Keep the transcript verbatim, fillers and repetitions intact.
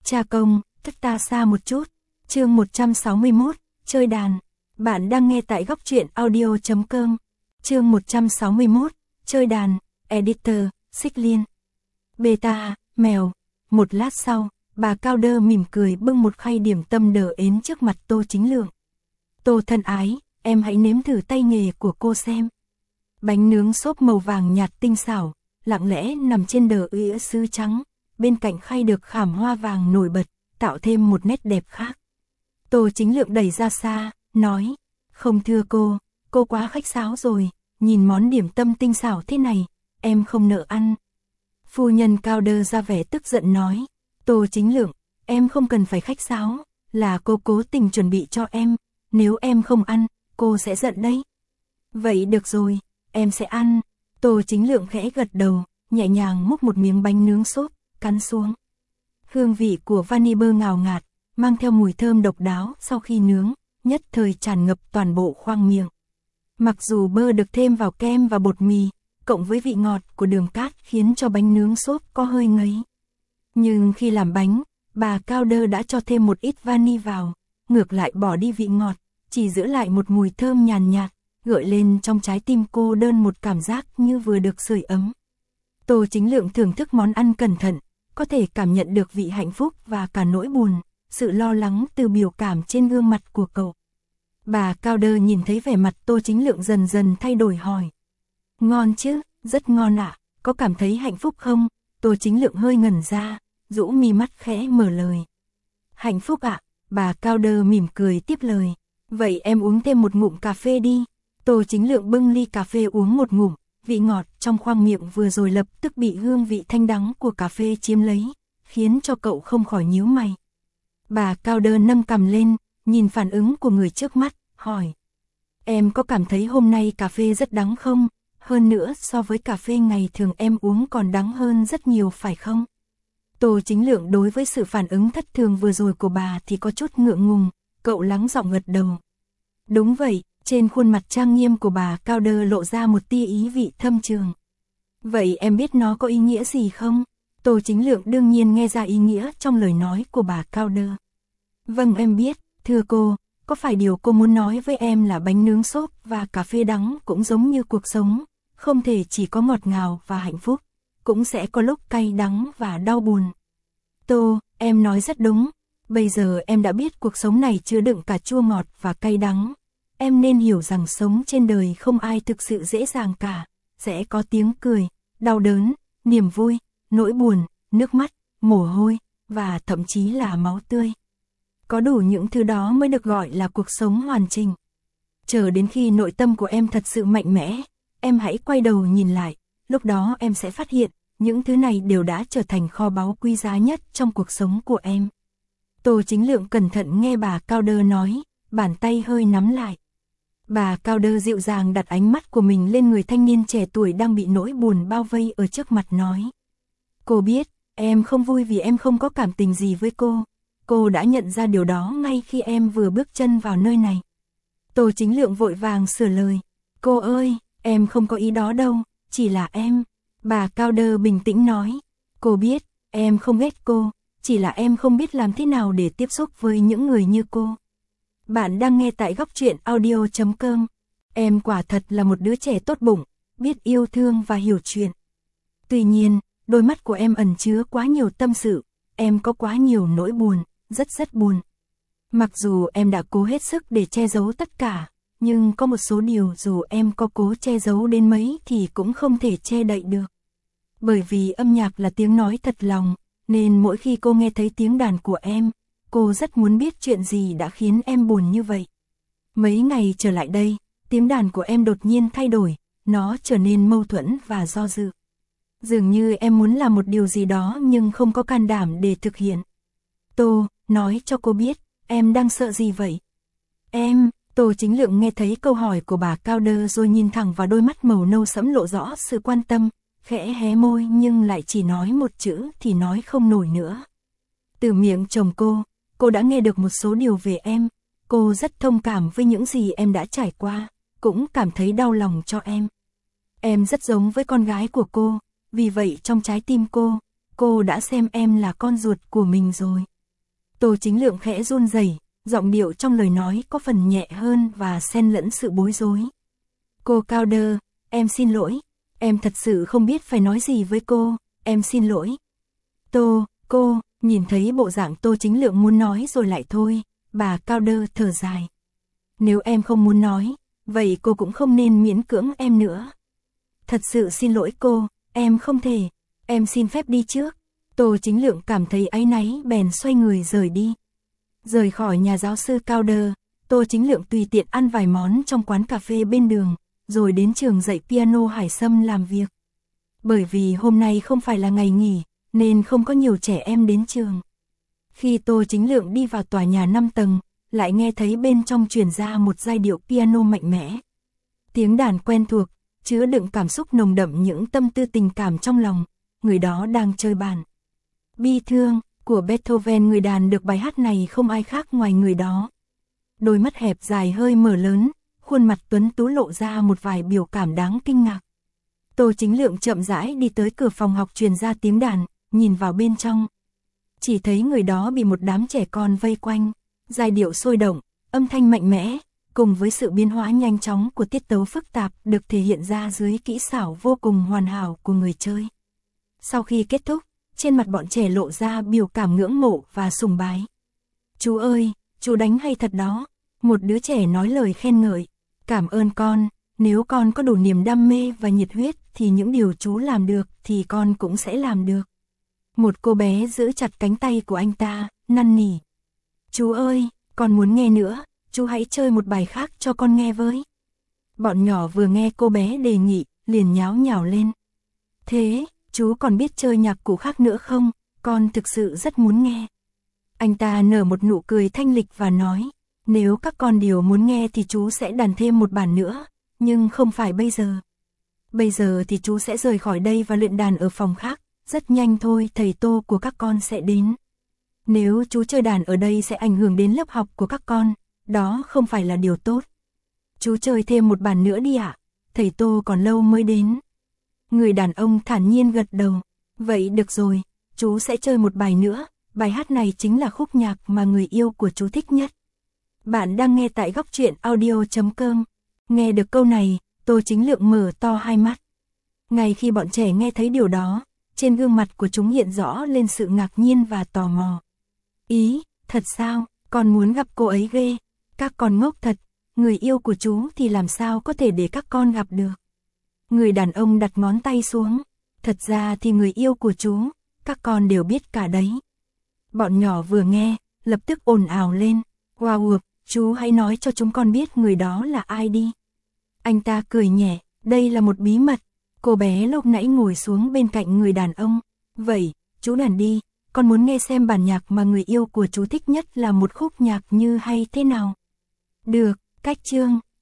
Cha công, cách ta xa một chút. Chương một trăm sáu mươi mốt, chơi đàn. Bạn đang nghe tại góc truyện audio chấm com. Chương một trăm sáu mươi mốt, chơi đàn. Editor, Xích Liên. Beta, mèo. Một lát sau, bà Cao Đơ mỉm cười bưng một khay điểm tâm đờ ến trước mặt Tô Chính Lượng. Tô thân ái, em hãy nếm thử tay nghề của cô xem. Bánh nướng xốp màu vàng nhạt tinh xảo, lặng lẽ nằm trên đờ ĩa sứ trắng, bên cạnh khay được khảm hoa vàng nổi bật, tạo thêm một nét đẹp khác. Tô Chính Lượng đẩy ra xa, nói, không thưa cô, cô quá khách sáo rồi, nhìn món điểm tâm tinh xảo thế này, em không nỡ ăn. Phu nhân Cao Đơ ra vẻ tức giận nói, Tô Chính Lượng, em không cần phải khách sáo, là cô cố tình chuẩn bị cho em, nếu em không ăn, cô sẽ giận đấy. Vậy được rồi, em sẽ ăn. Tô Chính Lượng khẽ gật đầu, nhẹ nhàng múc một miếng bánh nướng xốp, cắn xuống. Hương vị của vani bơ ngào ngạt, mang theo mùi thơm độc đáo sau khi nướng, nhất thời tràn ngập toàn bộ khoang miệng. Mặc dù bơ được thêm vào kem và bột mì, cộng với vị ngọt của đường cát khiến cho bánh nướng xốp có hơi ngấy. Nhưng khi làm bánh, bà Cao Đơ đã cho thêm một ít vani vào, ngược lại bỏ đi vị ngọt, chỉ giữ lại một mùi thơm nhàn nhạt, gợi lên trong trái tim cô đơn một cảm giác như vừa được sưởi ấm. Tô Chính Lượng thưởng thức món ăn cẩn thận, có thể cảm nhận được vị hạnh phúc và cả nỗi buồn, sự lo lắng từ biểu cảm trên gương mặt của cậu. Bà Cao Đơ nhìn thấy vẻ mặt Tô Chính Lượng dần dần thay đổi hỏi. Ngon chứ, rất ngon ạ, có cảm thấy hạnh phúc không? Tô Chính Lượng hơi ngẩn ra, rũ mi mắt khẽ mở lời. Hạnh phúc ạ, bà Cao Đơ mỉm cười tiếp lời. Vậy em uống thêm một ngụm cà phê đi. Tô Chính Lượng bưng ly cà phê uống một ngụm, vị ngọt trong khoang miệng vừa rồi lập tức bị hương vị thanh đắng của cà phê chiếm lấy, khiến cho cậu không khỏi nhíu mày. Bà Cao Đơ nâng cằm lên, nhìn phản ứng của người trước mắt, hỏi. Em có cảm thấy hôm nay cà phê rất đắng không? Hơn nữa so với cà phê ngày thường em uống còn đắng hơn rất nhiều phải không? Tô Chính Lượng đối với sự phản ứng thất thường vừa rồi của bà thì có chút ngượng ngùng, cậu lắng giọng gật đầu. Đúng vậy, trên khuôn mặt trang nghiêm của bà Cao Đơ lộ ra một tia ý vị thâm trường. Vậy em biết nó có ý nghĩa gì không? Tô Chính Lượng đương nhiên nghe ra ý nghĩa trong lời nói của bà Cao Đơ. Vâng em biết, thưa cô, có phải điều cô muốn nói với em là bánh nướng xốp và cà phê đắng cũng giống như cuộc sống, không thể chỉ có ngọt ngào và hạnh phúc, cũng sẽ có lúc cay đắng và đau buồn. Tô, em nói rất đúng, bây giờ em đã biết cuộc sống này chứa đựng cả chua ngọt và cay đắng. Em nên hiểu rằng sống trên đời không ai thực sự dễ dàng cả, sẽ có tiếng cười, đau đớn, niềm vui, nỗi buồn, nước mắt, mồ hôi, và thậm chí là máu tươi. Có đủ những thứ đó mới được gọi là cuộc sống hoàn chỉnh. Chờ đến khi nội tâm của em thật sự mạnh mẽ, em hãy quay đầu nhìn lại, lúc đó em sẽ phát hiện, những thứ này đều đã trở thành kho báu quý giá nhất trong cuộc sống của em. Tô Chính Lượng cẩn thận nghe bà Cao Đơ nói, bàn tay hơi nắm lại. Bà Cao Đơ dịu dàng đặt ánh mắt của mình lên người thanh niên trẻ tuổi đang bị nỗi buồn bao vây ở trước mặt nói. Cô biết, em không vui vì em không có cảm tình gì với cô. Cô đã nhận ra điều đó ngay khi em vừa bước chân vào nơi này. Tô Chính Lượng vội vàng sửa lời. Cô ơi, em không có ý đó đâu, chỉ là em. Bà Cao Đơ bình tĩnh nói. Cô biết, em không ghét cô, chỉ là em không biết làm thế nào để tiếp xúc với những người như cô. Bạn đang nghe tại góc truyện audio chấm com. Em quả thật là một đứa trẻ tốt bụng, biết yêu thương và hiểu chuyện. Tuy nhiên, đôi mắt của em ẩn chứa quá nhiều tâm sự, em có quá nhiều nỗi buồn, rất rất buồn. Mặc dù em đã cố hết sức để che giấu tất cả, nhưng có một số điều dù em có cố che giấu đến mấy thì cũng không thể che đậy được. Bởi vì âm nhạc là tiếng nói thật lòng, nên mỗi khi cô nghe thấy tiếng đàn của em, cô rất muốn biết chuyện gì đã khiến em buồn như vậy. Mấy ngày trở lại đây, tiếng đàn của em đột nhiên thay đổi, nó trở nên mâu thuẫn và do dự. Dường như em muốn làm một điều gì đó nhưng không có can đảm để thực hiện. Tô, nói cho cô biết, em đang sợ gì vậy? Em, Tô Chính Lượng nghe thấy câu hỏi của bà Cao Đơ rồi nhìn thẳng vào đôi mắt màu nâu sẫm lộ rõ sự quan tâm, khẽ hé môi nhưng lại chỉ nói một chữ thì nói không nổi nữa. Từ miệng chồng cô, cô đã nghe được một số điều về em, cô rất thông cảm với những gì em đã trải qua, cũng cảm thấy đau lòng cho em. Em rất giống với con gái của cô, vì vậy trong trái tim cô, cô đã xem em là con ruột của mình rồi. Tô Chính Lượng khẽ run rẩy, giọng điệu trong lời nói có phần nhẹ hơn và xen lẫn sự bối rối. Cô Cao Đơ, em xin lỗi, em thật sự không biết phải nói gì với cô, em xin lỗi. Tô, cô, nhìn thấy bộ dạng Tô Chính Lượng muốn nói rồi lại thôi, bà Cao Đơ thở dài. Nếu em không muốn nói, vậy cô cũng không nên miễn cưỡng em nữa. Thật sự xin lỗi cô, em không thể, em xin phép đi trước. Tô Chính Lượng cảm thấy áy náy bèn xoay người rời đi. Rời khỏi nhà giáo sư Cao Đơ, Tô Chính Lượng tùy tiện ăn vài món trong quán cà phê bên đường, rồi đến trường dạy piano Hải Sâm làm việc. Bởi vì hôm nay không phải là ngày nghỉ, nên không có nhiều trẻ em đến trường. Khi Tô Chính Lượng đi vào tòa nhà năm tầng, lại nghe thấy bên trong truyền ra một giai điệu piano mạnh mẽ. Tiếng đàn quen thuộc, chứa đựng cảm xúc nồng đậm những tâm tư tình cảm trong lòng, người đó đang chơi bản Bi Thương của Beethoven. Người đàn được bài hát này không ai khác ngoài người đó. Đôi mắt hẹp dài hơi mở lớn, khuôn mặt tuấn tú lộ ra một vài biểu cảm đáng kinh ngạc. Tô Chính Lượng chậm rãi đi tới cửa phòng học truyền ra tiếng đàn, nhìn vào bên trong. Chỉ thấy người đó bị một đám trẻ con vây quanh, giai điệu sôi động, âm thanh mạnh mẽ, cùng với sự biến hóa nhanh chóng của tiết tấu phức tạp được thể hiện ra dưới kỹ xảo vô cùng hoàn hảo của người chơi. Sau khi kết thúc, trên mặt bọn trẻ lộ ra biểu cảm ngưỡng mộ và sùng bái. Chú ơi, chú đánh hay thật đó. Một đứa trẻ nói lời khen ngợi. Cảm ơn con, nếu con có đủ niềm đam mê và nhiệt huyết thì những điều chú làm được thì con cũng sẽ làm được. Một cô bé giữ chặt cánh tay của anh ta, năn nỉ. Chú ơi, con muốn nghe nữa, chú hãy chơi một bài khác cho con nghe với. Bọn nhỏ vừa nghe cô bé đề nghị, liền nháo nhào lên. Thế, chú còn biết chơi nhạc cụ khác nữa không? Con thực sự rất muốn nghe. Anh ta nở một nụ cười thanh lịch và nói, nếu các con đều muốn nghe thì chú sẽ đàn thêm một bản nữa, nhưng không phải bây giờ. Bây giờ thì chú sẽ rời khỏi đây và luyện đàn ở phòng khác, rất nhanh thôi thầy Tô của các con sẽ đến. Nếu chú chơi đàn ở đây sẽ ảnh hưởng đến lớp học của các con, đó không phải là điều tốt. Chú chơi thêm một bản nữa đi ạ, thầy Tô còn lâu mới đến. Người đàn ông thản nhiên gật đầu, vậy được rồi, chú sẽ chơi một bài nữa, bài hát này chính là khúc nhạc mà người yêu của chú thích nhất. Bạn đang nghe tại góc truyện audio chấm com. Nghe được câu này, Tô Chính Lượng mở to hai mắt. Ngay khi bọn trẻ nghe thấy điều đó, trên gương mặt của chúng hiện rõ lên sự ngạc nhiên và tò mò. Ý, thật sao, con muốn gặp cô ấy ghê, các con ngốc thật, người yêu của chú thì làm sao có thể để các con gặp được. Người đàn ông đặt ngón tay xuống, thật ra thì người yêu của chú, các con đều biết cả đấy. Bọn nhỏ vừa nghe, lập tức ồn ào lên, wow, chú hãy nói cho chúng con biết người đó là ai đi. Anh ta cười nhẹ, đây là một bí mật. Cô bé lúc nãy ngồi xuống bên cạnh người đàn ông, vậy, chú đàn đi, con muốn nghe xem bản nhạc mà người yêu của chú thích nhất là một khúc nhạc như hay thế nào. Được, cách chương,